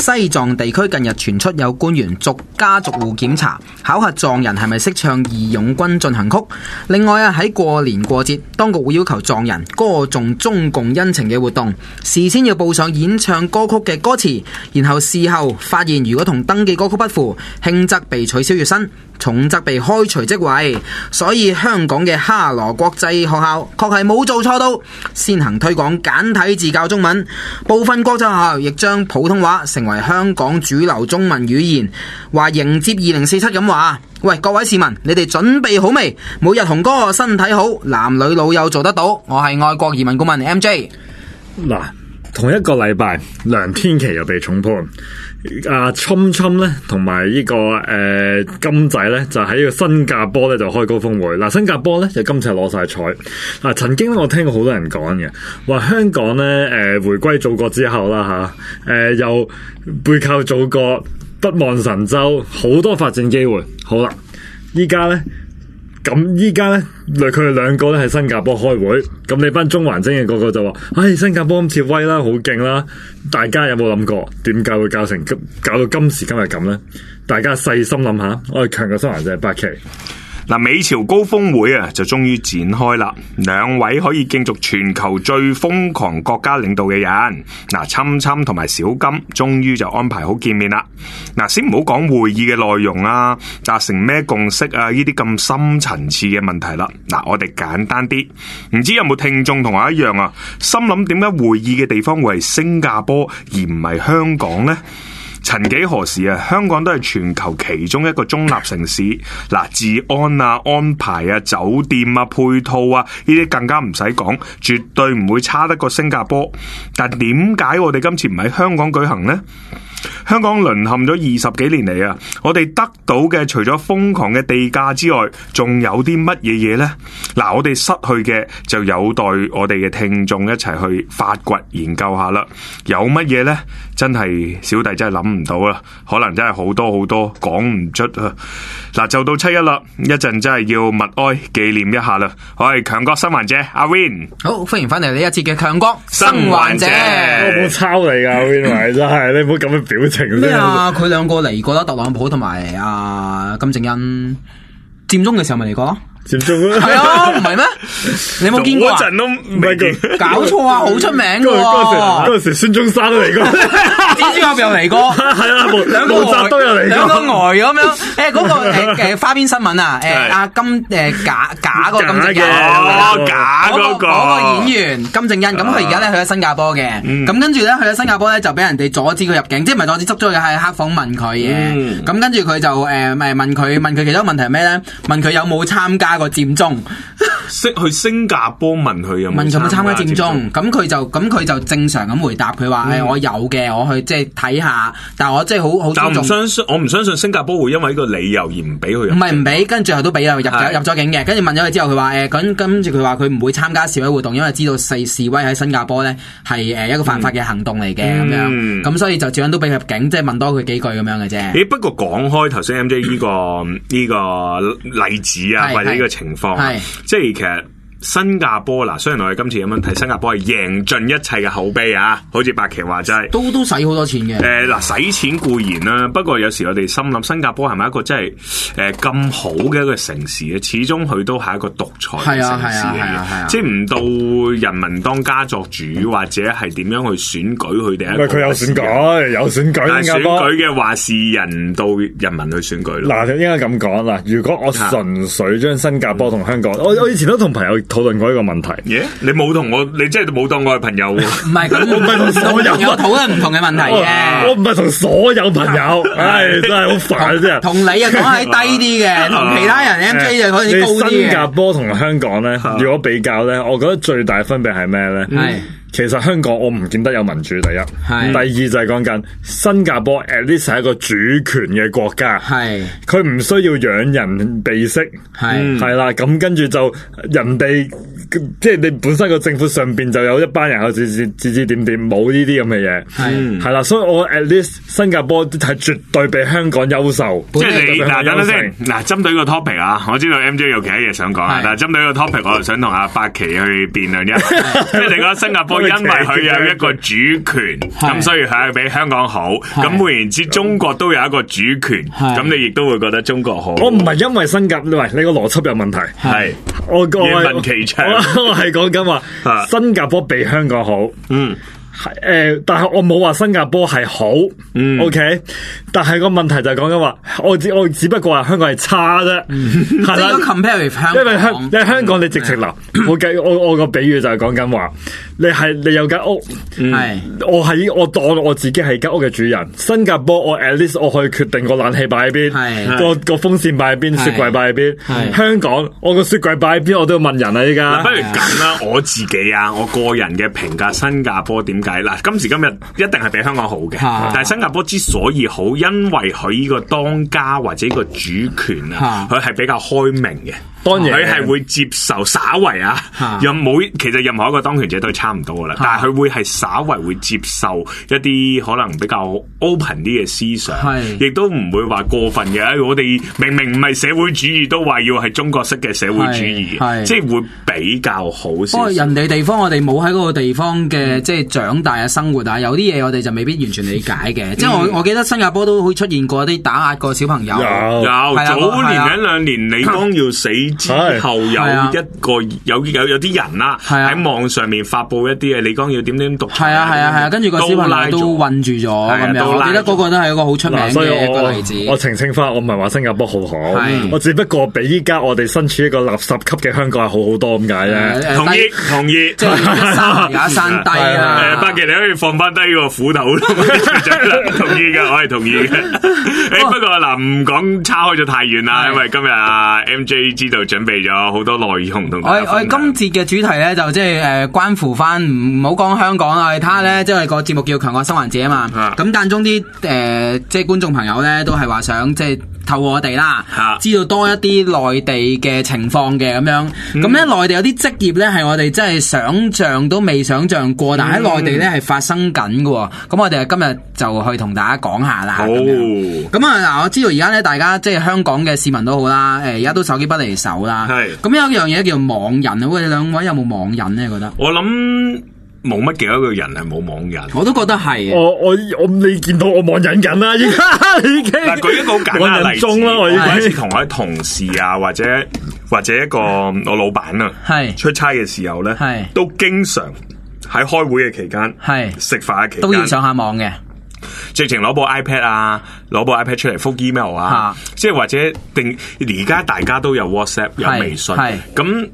西藏地區近日傳出有官員逐家逐戶檢查，考核藏人係咪識唱義勇軍進行曲。另外啊，喺過年過節，當局會要求藏人歌頌中共恩情嘅活動，事先要報上演唱歌曲嘅歌詞，然後事後發現如果同登記歌曲不符，輕則被取消月薪，重則被開除職位。所以香港嘅哈羅國際學校確係冇做錯到，先行推廣簡體字教中文，部分國際學校亦將普通話成為香港主流中文語言，話迎接2047咁話。喂，各位市民，你哋準備好未？每日同歌身體好，男女老幼做得到。我係愛國移民顧問 MJ。 嗱，同一個禮拜，梁天琦又被重判。侵侵咧，同埋呢個金仔咧，就喺呢個新加坡咧就開高峰會。嗱，新加坡咧就今次攞晒彩。嗱，曾經咧我聽過好多人講嘅，話香港咧回歸祖國之後啦又背靠祖國，不忘神州，好多發展機會。好啦，依家咧，佢哋兩個咧喺新加坡開會，咁你班中環精嘅個個就話，新加坡咁似威啦，好勁啦！大家有冇諗過點解會搞到今時今日咁呢？大家細心諗下，我哋強嘅新環就係8期。 嗱，美朝高峰會啊，就終於展開啦。兩位可以競逐全球最瘋狂國家領導嘅人，侵侵同埋小金，終於就安排好見面啦。先唔好講會議嘅內容啊，達成咩共識啊，呢啲咁深層次嘅問題啦。我哋簡單啲，唔知有冇聽眾同我一樣啊？心諗點解會議嘅地方會係新加坡而唔係香港呢？曾幾何時啊，香港都係全球其中一個中立城市。治安啊、安排啊、酒店啊、配套啊，呢啲更加唔使講，絕對唔會差得過新加坡。但點解我哋今次唔喺香港舉行呢？香港淪陷咗20幾年嚟啊，我哋得到嘅除咗瘋狂嘅地價之外，仲有啲乜嘢嘢呢？我哋失去嘅就有待我哋嘅聽眾一齊去發掘研究下啦。有乜嘢呢？真係小弟真係諗唔到啦，可能真係好多講唔出啊！就到7·1啦，一陣真係要默哀紀念一下啦。我係強國生還者阿 Win， 好，歡迎翻嚟呢一節嘅強國生還者。 我冇抄你噶 Win， 真係你唔好咁嘅表情。 咩啊？佢兩個嚟過啦，特朗普同埋金正恩佔中嘅時候咪嚟過咯。 佔中係啊，唔係咩？你冇見過啊？ 嗰陣都唔係搞錯啊，好出名嘅嗰陣時孫中山都嚟過， 蜘蛛俠又嚟過， 係啊，毛澤東又嚟過， 兩個呆咁樣。嗰個花邊新聞啊，阿假個金正恩，假嗰個演員金正恩，咁佢而家咧去咗新加坡嘅，咁跟住咧去咗新加坡咧就俾人哋阻止佢入境，即係唔係阻止，捉咗佢係黑房問佢嘅，咁跟住佢就問佢其中一個問題係咩咧？問佢有冇參加過佔中？ 去新加坡問佢有冇參加佔中？咁佢就正常咁回答佢話：我有嘅，我去即係睇下，但係我即係好尊重。 我唔相信新加坡會因為呢個理由而唔俾佢入。 唔係唔俾，跟住最後都俾入咗境嘅。跟住問咗佢之後，佢話跟住佢話佢唔會參加示威活動，因為知道示威喺新加坡咧係一個犯法嘅行動嚟嘅咁樣。咁所以就最後都俾佢入境，即係問多佢幾句咁樣嘅啫。 不過講開頭先 MJ 呢個例子啊，或者呢個情況，即係其實新加坡雖然我哋今次咁樣睇，新加坡係贏盡一切嘅口碑啊，好似白旗話齋， 都使好多錢嘅。 使錢固然啦，不過有時我哋心諗新加坡係咪一個真係咁好嘅一個城市咧？始終佢都係一個獨裁嘅城市嚟嘅，即係唔到人民當家作主，或者係點樣去選舉佢哋。 佢有選舉， 但係選舉嘅話是人到人民去選舉咯。 應該咁講啦。如果我純粹將新加坡同香港，我以前都同朋友討論過呢個問題。 你冇同我，你真係冇當我係朋友。唔係咁，我唔係同所有討論唔同嘅問題嘅。 我唔係同所有朋友，真係好煩啫。 同你啊講係低啲嘅，同其他人 MJ 就可以高啲嘅。 新加坡同香港咧，如果比較咧，我覺得最大分別係咩咧？其實香港我唔見得有民主，第一，第二就係講緊新加坡 at least 係一個主權嘅國家，佢唔需要養人鼻息，係啦，咁跟住就人哋即係你本身個政府上邊就有一班人去指指點點，冇呢啲咁嘅嘢，係啦，所以我 at least 新加坡係絕對比香港優秀。 即係你等等先，針對呢個 topic 啊，我知道 MJ 有其他嘢想講，但係針對呢個 topic，我就想同阿白旗去辯論一下，即係你覺得新加坡為佢有一個主權，咁所以佢係比香港好。咁換言之，中國都有一個主權，咁你亦都會覺得中國好。 我唔係因為新加坡，喂，你個邏輯有問題。 係我願聞其詳。 我係講緊話新加坡比香港好。但係我冇話新加坡係好，OK，但係個問題就係講緊話，我只不過話香港係差啫，係啦。 compare with 香港， 因為香港你直情嗱，我個比喻就係講緊話，你有間屋，我當我自己係間屋嘅主人。新加坡我 at least 我可以決定個冷氣擺喺邊，個風扇擺喺邊，雪櫃擺喺邊。香港我個雪櫃擺喺邊，我都要問人啊！依家不如咁啦，我自己啊，我個人嘅評價，新加坡點解嗱？今時今日一定係比香港好嘅，但係新加坡之所以好，因為佢呢個當家或者個主權啊，佢係比較開明嘅。當然，佢係會接受稍為其實任何一個當權者都係差唔多噶啦，但係佢會係稍為會接受一啲可能比較 open 啲嘅思想，亦都唔會話過分嘅。我哋明明唔係社會主義，都話要係中國式嘅社會主義，即係會比較好少。不過人哋地方我哋冇喺嗰個地方嘅即係長大嘅生活啊，有啲嘢我哋就未必完全理解嘅。即係我記得新加坡都會出現過啲打壓過小朋友， 有早年1-2年李光耀死之後有啲人啦喺網上面發布一啲李光耀點獨裁， 跟住個小朋友都困住咗咁樣。我記得嗰個都係一個好出名嘅一個例子。 我澄清翻，我唔係話新加坡好，我只不過比依家我哋身處一個垃圾級嘅香港係好好多咁解啫。 同意， 即係也山低啊！ 百奇你可以放翻低個斧頭咯，同意嘅，我係同意嘅。不過嗱，唔講差開咗太遠啦，因為今日MJ 知道準備咗好多內容同大家分享。 我哋今節嘅主題咧就即係關乎翻，唔好講香港啦，睇下咧，即係個節目叫強國生還者啊嘛。咁間中啲即係觀眾朋友咧都係話想即係透過我哋啦，知道多一啲內地嘅情況嘅咁樣。咁咧內地有啲職業咧係我哋真係想象都未想象過，但喺內地咧係發生緊嘅。咁我哋今日就去同大家講下啦。咁啊嗱，我知道而家咧大家即係香港嘅市民都好啦，而家都手機不離手啦。咁有一樣嘢叫網癮啊，喂，你兩位有冇網癮咧？覺得我諗冇乜幾多個人係冇網癮， 我都覺得係。 我你見到我網癮緊啦，而家已經嗱，舉一個好簡單嘅例子啦，我有一次同我啲同事啊，或者一個我老闆啊，出差嘅時候咧，都經常喺開會嘅期間，食飯嘅期間都要上下網嘅。 直情攞部 iPad 出嚟覆 email 啊，即係或者而家大家都有 WhatsApp 有微信，咁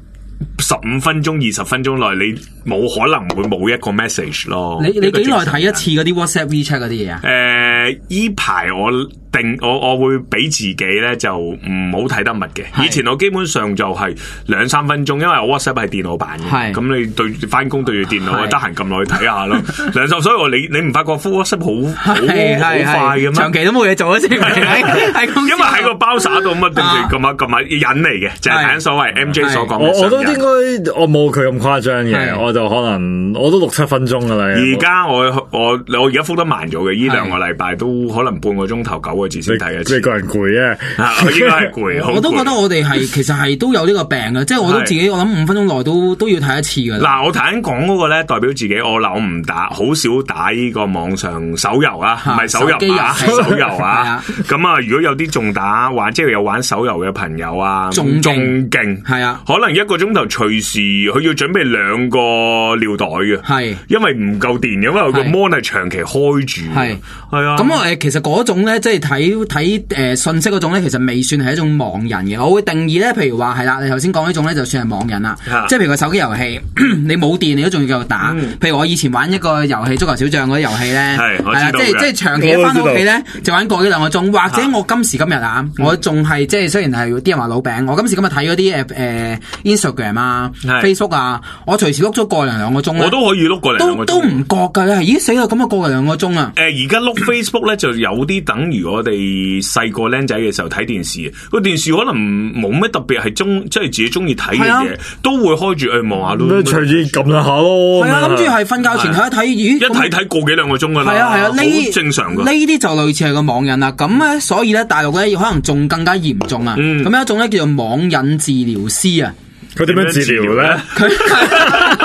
15分鐘20分鐘內你冇可能會冇一個 message 咯。你幾耐睇一次嗰啲 WhatsApp WeChat 嗰啲嘢啊？ 依排我會俾自己咧就唔好睇得密嘅。以前我基本上就係2-3分鐘，因為我 WhatsApp 係電腦版嘅，咁你對翻工對住電腦，得閒撳落去睇下咯。所以你唔發覺 WhatsApp 好快嘅咩？長期都冇嘢做啊，先係因為喺個包撒度咁啊，定期撳下癮嚟嘅，就係所謂 MJ 所講嘅。 我都應該我冇佢咁誇張嘅，我就可能我都6-7分鐘噶啦。 而家我而家覆得慢咗嘅，呢2個禮拜都可能半個鐘頭9個字先睇一次。 你個人攰啊？ 我應該係攰。 我都覺得我哋其實都有呢個病嘅，即係我都自己我諗5分鐘內都要睇一次噶。 嗱，我頭先講嗰個咧，代表自己我唔打，好少打呢個網上手遊啊，唔係手遊啊，手遊啊。咁啊，如果有啲仲打玩，即係有玩手遊嘅朋友啊，仲勁係啊，可能1個鐘頭隨時佢要準備2個尿袋嘅，因為唔夠電，因為佢個 mon 係長期開住，係啊。 咁其實嗰種咧，即係睇信息嗰種咧，其實未算係一種網癮嘅。我會定義咧，譬如話係啦，你頭先講呢種咧，就算係網癮啦。即係譬如個手機遊戲，你冇電你都仲要繼續打。譬如我以前玩一個遊戲足球小將嗰啲遊戲咧，係啊，即係長期一翻到屋企咧，就玩過1-2個鐘。或者我今時今日啊，我仲係即係雖然係啲人話老餅，我今時今日睇嗰啲Instagram 啊、Facebook 啊，我隨時碌咗1-2個鐘。 我都可以碌1-2個鐘，都唔覺㗎咧。咦死啦！咁啊1-2個鐘啊！ 而家碌 Facebook 咧就有啲等於我哋細個僆仔嘅時候睇電視，個電視可能冇咩特別係即係自己中意睇嘅嘢，都會開住望下咯。 隨意撳下咯。 係啊，諗住係瞓覺前睇一睇，咦？ 一睇1-2個鐘㗎啦。係啊，好正常㗎。呢啲就類似係個網癮啦。咁咧，所以咧大陸咧可能仲更加嚴重啊。咁有一種咧叫做網癮治療師啊。 佢點樣治療咧？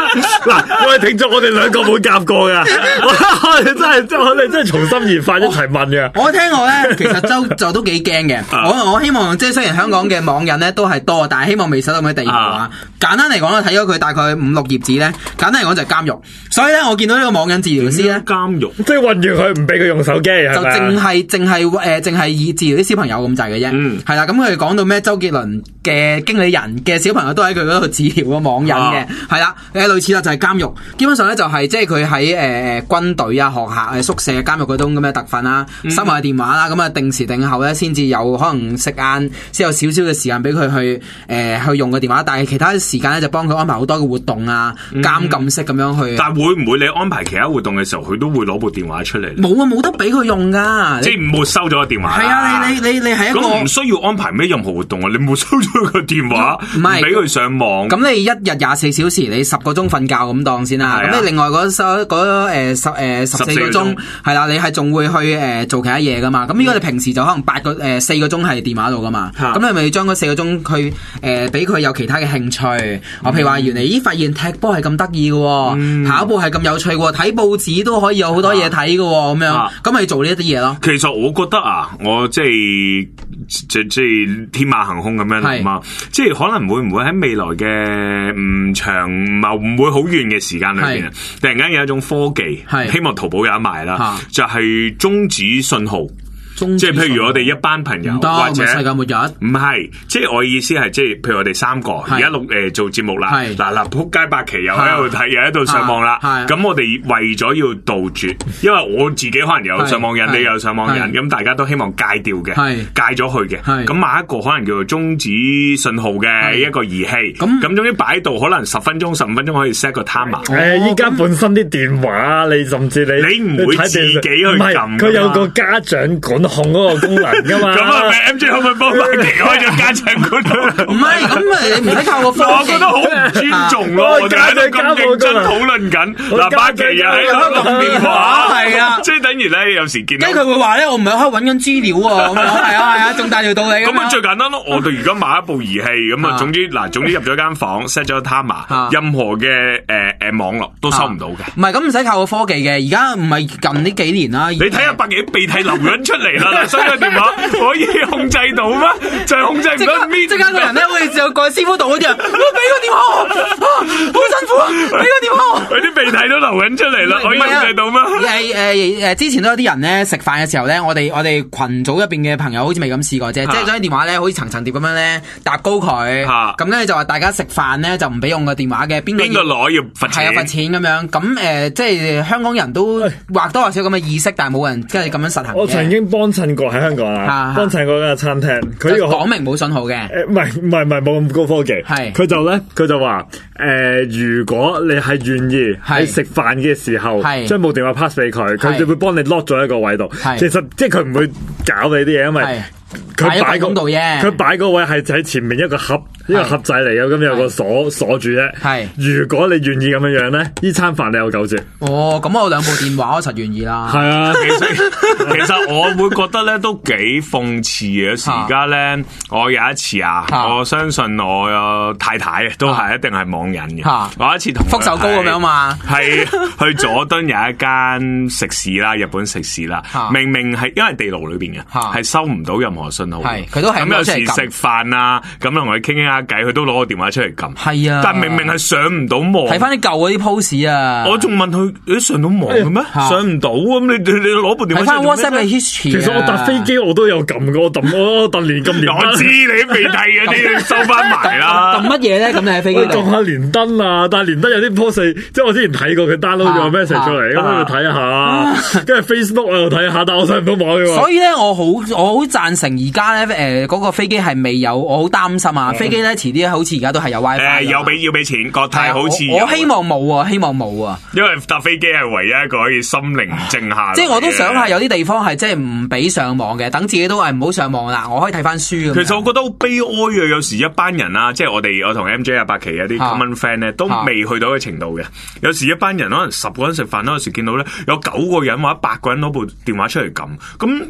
嗱，我哋聽眾，我哋兩個冇夾過噶，我哋真係從心而發一齊問嘅。 我聽過咧，其實就都幾驚嘅。我希望即係雖然香港嘅網癮咧都係多，但係希望未使到咁嘅地步啊。簡單嚟講咧，睇咗佢大概5-6頁紙咧，簡單嚟講就係監獄。所以咧，我見到呢個網癮治療師咧， 監獄即係困住佢，唔俾佢用手機， 就淨係以治療啲小朋友咁滯嘅啫。係啦，咁佢哋講到咩？周杰倫嘅經理人嘅小朋友都喺佢嗰度治療個網癮嘅，係啦，類似啦，就係監獄。基本上咧就係即係佢喺軍隊啊、學校、宿舍、監獄嗰種咁嘅特訓啦，收埋電話啦，咁啊定時定候咧先至有可能食晏，先有少少嘅時間俾佢去用個電話，但係其他時間咧就幫佢安排好多嘅活動啊，監禁式咁樣去。 但會唔會你安排其他活動嘅時候，佢都會攞部電話出嚟？ 冇啊，冇得俾佢用噶， 即係沒收咗個電話。 係啊，你係一個咁唔需要安排咩任何活動啊？你沒收咗個電話，唔俾佢上網。 咁你一日24小時，你10個鐘瞓覺咁當先啦。咁你另外嗰14個鐘係啦，你係仲會去做其他嘢噶嘛？咁如果你平時就可能4個鐘係電話度噶嘛？咁你咪將嗰4個鐘去俾佢有其他嘅興趣。譬如話原來發現踢波係咁得意嘅，跑步係咁有趣嘅，睇報紙都可以有好多嘢睇嘅咁樣，咁咪做呢一啲嘢咯。 其實我覺得啊，我即係天馬行空咁樣諗啊，即係可能會唔會喺未來嘅唔長唔會好遠嘅時間裏邊，突然間有一種科技，希望淘寶有得賣啦，就係終止信號。即係譬如我哋一班朋友，或者世界末日， 唔係，即係我意思係，即係譬如我哋3個而家做節目啦，嗱撲街8期又喺度睇，又喺度上網啦，咁我哋為咗要杜絕，因為我自己可能有上網癮，你有上網癮，咁大家都希望戒掉嘅，戒咗佢嘅，咁買一個可能叫做終止信號嘅一個儀器，咁總之擺喺度，可能10分鐘、15分鐘可以 set 個 timer。 依家本身啲電話，你甚至你唔會自己去撳， 佢有個家長管控嗰個功能噶嘛？ 咁啊，MJ 可唔可以幫8期開咗家長管控？ 唔係，咁你唔使靠個科技。 我覺得好唔尊重咯，我哋喺度咁認真討論緊。嗱，8期又喺度撳電話，係啊，即係等於咧，有時見到。 跟住佢會話咧，我唔係喺度揾緊資料喎，咁樣係啊，仲大條道理。 咁啊，最簡單咯，我哋而家買一部儀器，咁啊，總之入咗間房 set 咗 timer，任何嘅網絡都收唔到嘅。 唔係，咁唔使靠個科技嘅，而家唔係近呢幾年啦。 你睇下8期鼻涕流緊出嚟啦，所以個電話可以控制到咩？就係控制唔到。即刻個人咧，好似就個師傅度嗰啲人，我俾個電話我，好辛苦啊！俾個電話我，佢啲鼻涕都流緊出嚟啦，可以控制到咩？ 之前都有啲人咧食飯嘅時候咧，我哋群組入邊嘅朋友好似未咁試過啫，即係將啲電話咧好似層層疊咁樣咧搭高佢，咁咧就話大家食飯咧就唔俾用個電話嘅，邊個攞要罰錢？係啊，罰錢咁樣。咁即係香港人都或多或少咁嘅意識，但係冇人即係咁樣實行。 我曾經幫襯過喺香港啊，幫襯過間餐廳，佢呢個講明冇信號嘅。 唔係冇咁高科技。係佢就話如果你係願意喺食飯嘅時候將部電話 pass 俾佢，佢就會幫你 lock 咗一個位度。其實即係佢唔會搞你啲嘢，因為佢擺個位係喺前面一個盒仔嚟嘅，咁有個鎖住啫。係，如果你願意咁樣樣咧，呢餐飯你有9折。 哦，咁我2部電話我實願意啦。 係啊， 其實我會覺得咧都幾諷刺嘅。有時而家咧，我有一次我相信我太太都係一定係網癮嘅。我有一次同福壽糕咁樣嘛， 係去佐敦有一間食肆啦，日本食肆啦，明明係因為地牢裏邊嘅，係收唔到任何信號。係，佢都係咁有時食飯啊，咁同佢傾下偈，佢都攞個電話出嚟撳。係啊，但明明係上唔到網。睇翻啲舊嗰啲 post 啊，我仲問佢：你上到網嘅咩？上唔到咁，你攞部電話出嚟。睇翻 WhatsApp 嘅 history。其實我搭飛機我都有撳過，我揼連咁連。 我知你未睇嗰啲收翻埋啦。 撳乜嘢咧？咁你喺飛機撳下連登啊，但係連登有啲 post，即係我之前睇過佢 download 咗 message 出嚟，咁我就睇下。跟住 Facebook 我又睇下，但我上唔到網嘅喎。所以咧，我好贊成而家咧嗰個飛機係未有，我好擔心啊！飛機咧遲啲好似而家都係有 WiFi。要俾錢，國泰好似我希望冇啊，希望冇啊。 因為搭飛機係唯一一個可以心靈靜下。 即係我都想下有啲地方係即係唔俾上網嘅，等自己都係唔好上網啦，我可以睇翻書。其實我覺得好悲哀啊！有時一班人啊，即係我同 MJ 8期有啲 common friend 咧，都未去到嘅程度嘅。有時一班人可能10個人食飯，有時見到咧有9個人或者8個人攞部電話出嚟撳，咁一齊食飯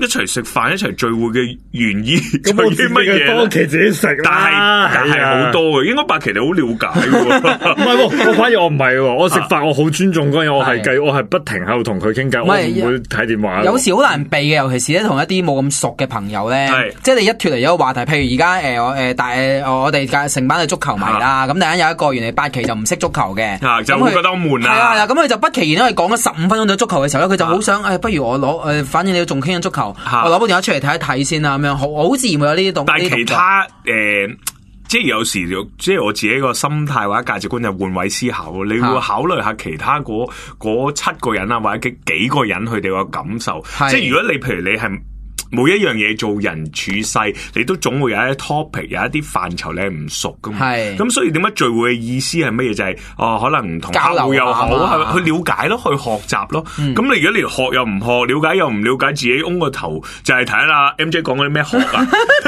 飯一齊聚會嘅原意咁我自己嘅翻屋企自己食啦。 但係好多嘅，應該白琪你好了解喎。 唔係喎，我反而我唔係喎，我食飯我好尊重嗰樣，我係不停喺度同佢傾偈，我唔會睇電話。 有時好難避嘅，尤其是咧同一啲冇咁熟嘅朋友咧，即係你一脫離咗個話題，譬如而家我哋成班嘅足球迷啦，咁突然間有一個原來八期就唔識足球嘅， 就會覺得好悶啦。 係啊，咁佢就不其然因為講咗15分鐘咗足球嘅時候咧，佢就好想不如我攞反正你仲傾緊足球，我攞部電話出嚟睇一睇先啦，咁樣好自然會有呢啲動作。 但係其他即係有時即係我自己個心態或者價值觀就換位思考，你會考慮下其他嗰7個人啊，或者幾個人佢哋個感受。即係如果你譬如你係每一樣嘢做人處世，你都總會有一啲 topic， 有一啲範疇你係唔熟噶嘛。咁所以點解聚會嘅意思係乜嘢？就係可能唔同客戶又好，去了解咯，去學習咯。咁你如果連學又唔學，了解又唔了解，自己嗡個頭就係睇下 MJ 講嗰啲咩學啊？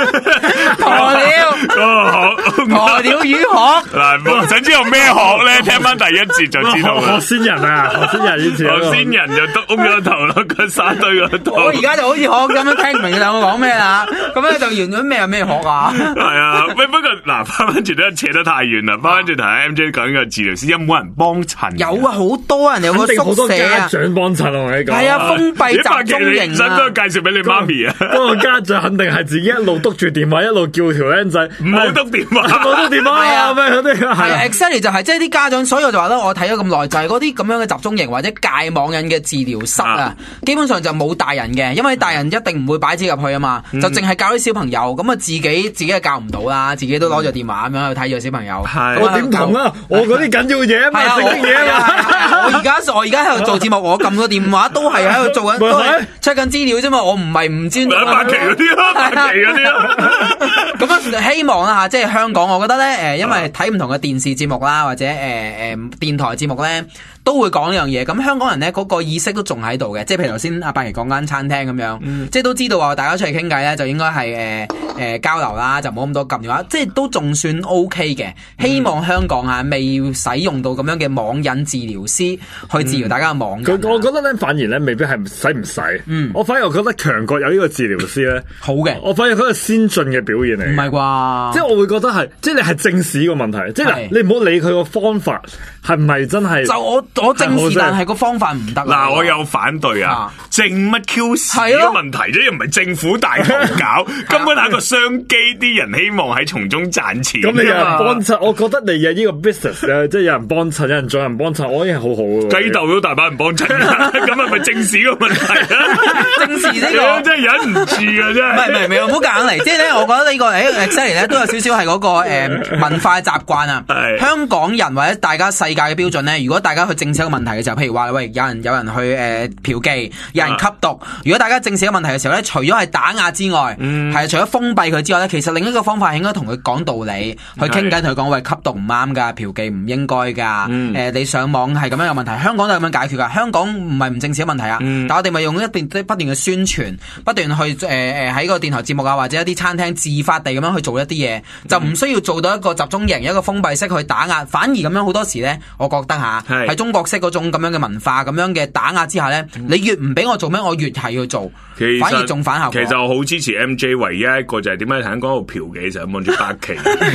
鴕鳥魚學嗱，想知道咩學咧？聽翻第一節就知道啦。 學仙人啊，學仙人以前， 學仙人就嗡咗頭咯，個沙堆嗰度。 我而家就好似學咁樣聽唔明兩個講咩啦，咁咧就完咗咩有咩學啊？ 係啊，不過嗱，翻轉都扯得太遠啦。翻轉頭 MJ 講嘅治療師有冇人幫襯？ 有啊，好多人有個宿舍啊， 家長幫襯我同你講。 係啊，封閉集中營啊。 想唔想介紹俾你媽咪啊？ 嗰個家長肯定係自己一路督住電話，一路叫條僆仔唔好督電話， 唔好督電話啊！咩嗰啲係 exactly 就係即係啲家長，所以我就話咧，我睇咗咁耐，就係嗰啲咁樣嘅集中營或者戒網癮嘅治療室啊，基本上就冇大人嘅，因為大人一定唔會擺自己入去啊嘛，就淨係教啲小朋友，咁啊自己係教唔到啦，自己都攞住電話咁樣去睇住小朋友。 我點同啊？我嗰啲緊要嘢啊嘛，正經嘢啊嘛。 我而家喺度做節目，我撳個電話都係喺度做緊，都係 check 緊資料啫嘛，我唔係唔尊重八期嗰啲咯，八期嗰啲咯。 咁啊，希望啦吓，即係香港，我覺得咧，因為睇唔同嘅電視節目啦，或者電台節目咧，都會講呢樣嘢。咁香港人咧嗰個意識都仲喺度嘅，即係譬如頭先阿八期講間餐廳咁樣，即係都知道話大家出嚟傾偈咧，就應該係交流啦，就冇咁多撳電話，即係都仲算 OK 嘅。希望香港未使用到咁樣嘅網癮治療師去治療大家嘅網癮。 我覺得咧，反而咧未必係使唔使。我反而我覺得強國有呢個治療師咧好嘅。 我反而覺得係先進嘅表現嚟。 唔係啩？ 即係我會覺得係，即係你係正視個問題。即係嗱，你唔好理佢個方法係唔係真係。 就我正視，但係個方法唔得。 嗱，我有反對啊！正乜 Q 事嘅問題啫，又唔係政府大堂搞，根本係一個商機，啲人希望喺從中賺錢。 咁你有人幫襯，我覺得你有呢個 business 咧，即係有人幫襯，有人再人幫襯，我已經係好好嘅。 雞竇都大把人幫襯，咁係咪正視個問題啊？ 正視呢個真係忍唔住啊！真係。 唔好夾硬嚟，即係咧，我覺得呢個exactly咧都有少少係嗰個文化習慣啊。香港人或者大家世界嘅標準咧，如果大家去正視一個問題嘅時候，譬如話喂，有人去嫖妓，有人吸毒，如果大家正視一個問題嘅時候咧，除咗係打壓之外，係除咗封閉佢之外咧，其實另一個方法係應該同佢講道理，去傾偈，同佢講喂，吸毒唔啱噶，嫖妓唔應該噶，你上網係咁樣有問題，香港都係咁樣解決噶。香港唔係唔正視問題啊，但我哋咪用不斷嘅宣傳，不斷去喺個電台節目啊，或者一啲餐廳自發地咁樣去做一啲嘢，就唔需要做到一個集中營，一個封閉式去打壓，反而咁樣好多時咧，我覺得喺中國式嗰種咁樣嘅文化，咁樣嘅打壓之下咧，你越唔俾我做咩，我越係要做，反而仲反效果。 其實我好支持 MJ， 唯一一個就係點解喺嗰度嫖妓就望住八期。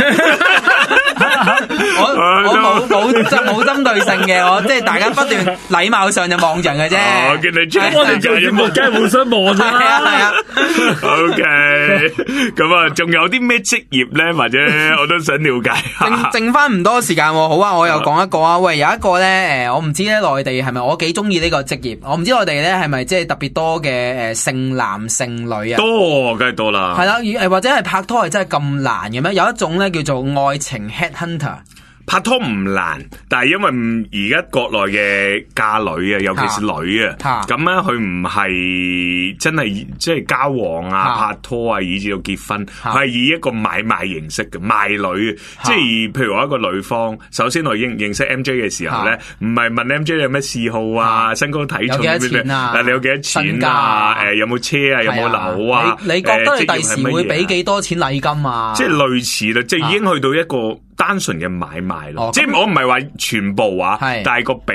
我冇針對性嘅，我即係大家不斷禮貌上就望人嘅啫。 我見你我哋做節目梗係互相望啦。 係啊。 OK，咁啊，仲有啲咩職業咧？或者我都想了解下。 剩翻唔多時間，好啊，我又講一個啊。喂，有一個咧，我唔知咧內地係咪，我幾中意呢個職業。我唔知內地咧係咪即係特別多嘅剩男剩女啊？ 多，梗係多啦。 係啦，或者係拍拖係真係咁難嘅咩？有一種咧叫做愛情 headhunter。 拍拖唔難，但係因為而家國內嘅嫁女啊，尤其是女啊，咁咧佢唔係真係即係交往啊、拍拖啊，以至到結婚，佢係以一個買賣形式嘅賣女，即係譬如話一個女方，首先我認識 MJ 嘅時候咧，唔係問 MJ 有咩嗜好啊、身高體重嗰啲，嗱你有幾多錢啊？有冇車啊？有冇樓啊？ 你覺得你第時會俾幾多錢禮金啊？ 即係類似啦，即係已經去到一個單純嘅買賣咯，即係我唔係話全部啊，但係個比例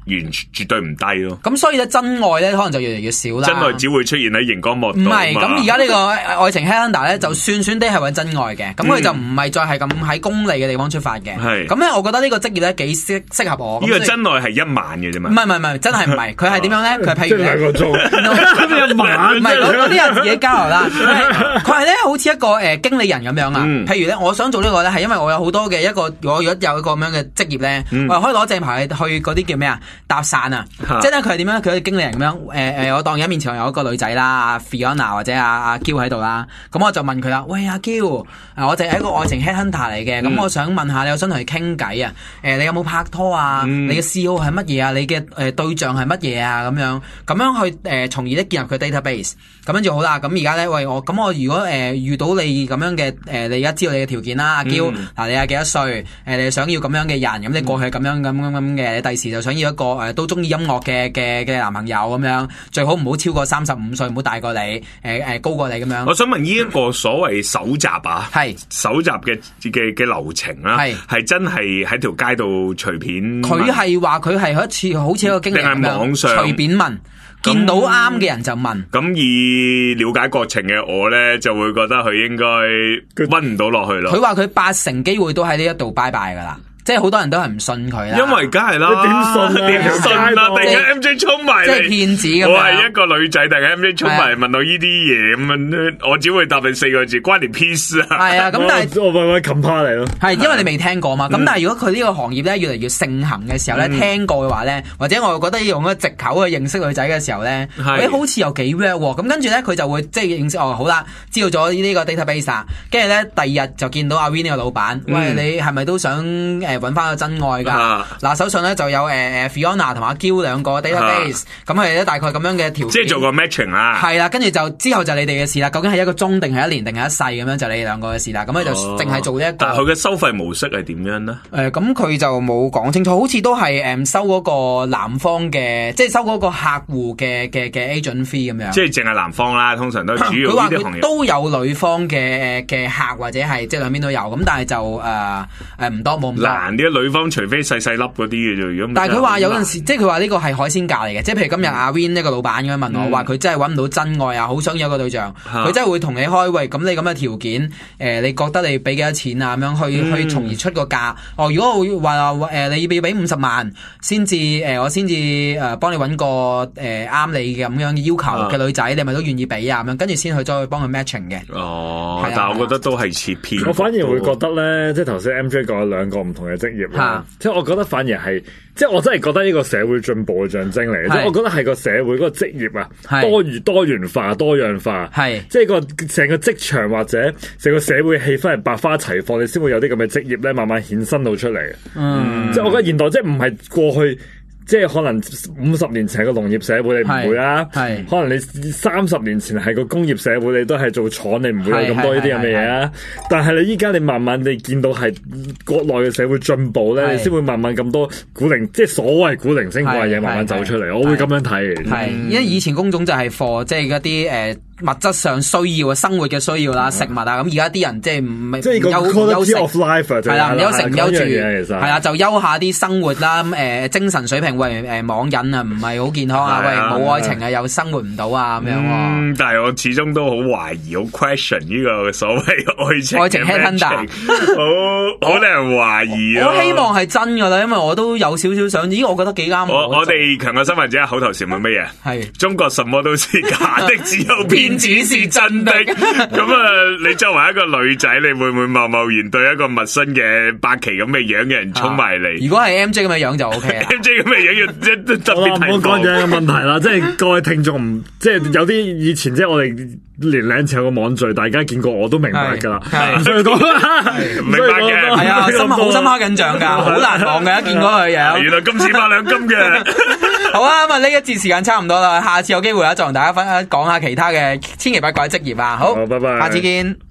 絕對唔低咯。 咁所以咧，真愛咧可能就越嚟越少啦。 真愛只會出現喺熒光幕度。 唔係，咁而家呢個愛情 Headhunter 咧，就算係搵真愛嘅，咁佢就唔係再係咁喺功利嘅地方出發嘅。 係咁咧，我覺得呢個職業咧幾適合我。 呢個真愛係1萬嘅啫嘛。 唔係，真係唔係。佢係點樣咧？佢譬如 2個鐘， 唔係嗰啲人自己交流啦。佢係咧好似一個經理人咁樣啊。譬如咧，我想做呢個咧，係因為我有好多嘅一個，我如果有一個咁樣嘅職業咧，我可以攞正牌去嗰啲叫咩啊？搭訕啊！即係咧，佢係點樣？佢係經理人咁樣。我當而家面前有一個女仔啦，阿 Fiona 或者阿嬌喺度啦。咁我就問佢啦，喂，阿嬌，我就係一個愛情 Headhunter 嚟嘅。咁我想問下你，我想同你傾偈啊。你有冇拍拖啊？你嘅嗜好係乜嘢啊？你嘅對象係乜嘢啊？咁樣去從而咧建立佢 database。咁跟住好啦，咁而家咧，喂，我如果遇到你咁樣嘅你而家知道你嘅條件啦，阿嬌，嗱，你係幾多歲？你想要咁樣嘅人，咁你過去咁樣嘅，你第時就想要一個都中意音樂嘅男朋友咁樣，最好唔好超過35歲，唔好大過你，高過你咁樣。 我想問呢一個所謂搜集啊，係搜集嘅流程啦，係真係喺條街度隨便？ 佢係話佢係好似一個經理咁樣，隨便問。見到啱嘅人就問， 咁以了解國情嘅我咧，就會覺得佢應該溫唔到落去咯。 佢話佢80%機會都喺呢一度拜拜噶啦。即係好多人都係唔信佢啦， 因為梗係啦，點信啊？突然間 MJ 衝埋嚟， 即係騙子咁樣。 我係一個女仔，突然間 MJ 衝埋嚟問我呢啲嘢咁樣，我只會答你4個字，關你屁事啊！ 係啊，咁但係我咪擒趴嚟咯。係因為你未聽過嘛。咁但係如果佢呢個行業咧越嚟越盛行嘅時候咧，聽過嘅話咧，或者我覺得用一個藉口去認識女仔嘅時候咧，好似又幾 work 喎。咁跟住咧佢就會即係認識好啦，知道咗呢個 database， 跟住咧第二日就見到阿 Win 呢個老闆，喂，你係咪都想揾翻個真愛㗎？嗱，手上咧就有Fiona 同埋阿嬌兩個 database， 咁係咧大概咁樣嘅條件， 即係做個 matching 啦。 係啦，跟住就之後就你哋嘅事啦。究竟係一個鐘定係1年定係一世咁樣，就你哋兩個嘅事啦。咁佢就淨係做呢一個。但係佢嘅收費模式係點樣咧？ 咁佢就冇講清楚，好似都係收嗰個男方嘅，即係收嗰個客戶嘅 agent fee 咁樣。 即係淨係男方啦，通常都主要呢啲行業。佢話佢都有女方嘅客或者係即係兩邊都有，咁但係就唔多冇咁多。 難啲女方除非細粒嗰啲嘅啫，如果但係佢話有陣時，即係佢話呢個係海鮮價嚟嘅，即係譬如今日阿 Win 一個老闆咁樣問我，話佢真係揾唔到真愛啊，好想有個對象，佢真係會同你開喂，咁你咁嘅條件，你覺得你俾幾多錢啊？咁樣去從而出個價。如果我話你要俾50萬先至我先至幫你揾個啱你嘅咁樣要求嘅女仔，你咪都願意俾啊？咁樣跟住先去再去幫佢 matching 嘅。 但係我覺得都係切片。 我反而會覺得咧，即係頭先 MJ 講兩個唔同嘅職業啦，即係我覺得反而係，即係我真係覺得呢個社會進步嘅象徵嚟嘅，即係我覺得係個社會嗰個職業啊，多元化、多樣化，即係成個職場或者成個社會氣氛係百花齊放，你先會有啲咁嘅職業咧，慢慢衍生到出嚟嘅。即係我覺得現代即係唔係過去。即係可能50年前係個農業社會，你唔會啦。可能你30年前係個工業社會，你都係做廠，你唔會有咁多呢啲咁嘅嘢啊。但係你依家你慢慢你見到係國內嘅社會進步咧，你先會慢慢咁多古靈，即係所謂古靈精怪嘢慢慢走出嚟。我會咁樣睇。 因為以前工種就係貨，即係嗰啲物質上需要啊，生活嘅需要啦，食物啊。咁而家啲人即係唔係休息 of life 係啦，有食有住係啦，就休下啲生活啦。精神水平喂網癮啊，唔係好健康啊。喂，冇愛情啊，又生活唔到啊咁樣。但係我始終都好懷疑，好 question 呢個所謂愛情 Headhunter， 好令人懷疑啊。 我希望係真噶啦，因為我都有少少想，我覺得幾啱。 我哋強嘅身份證口頭禪係乜嘢？係中國什麼都是假的，只有騙子是真的。咁你作為一個女仔，你會唔會貿貿然對一個陌生嘅8期咁嘅樣嘅人衝埋嚟？ 如果係 MJ 咁嘅樣就 OK 啦。 MJ 咁嘅樣要特別提。 唔好講樣嘅問題啦，即係各位聽眾唔，即係有啲以前即係我哋年齡前有個網聚，大家見過我都明白噶啦。所以講明白嘅， 係啊，好深刻印象噶，好難忘嘅，一見嗰個樣。 原來今次8兩金嘅。 好啊，咁啊呢一節時間差唔多啦，下次有機會再同大家講下其他嘅千奇百怪嘅職業啊。好， 拜拜， 下次見。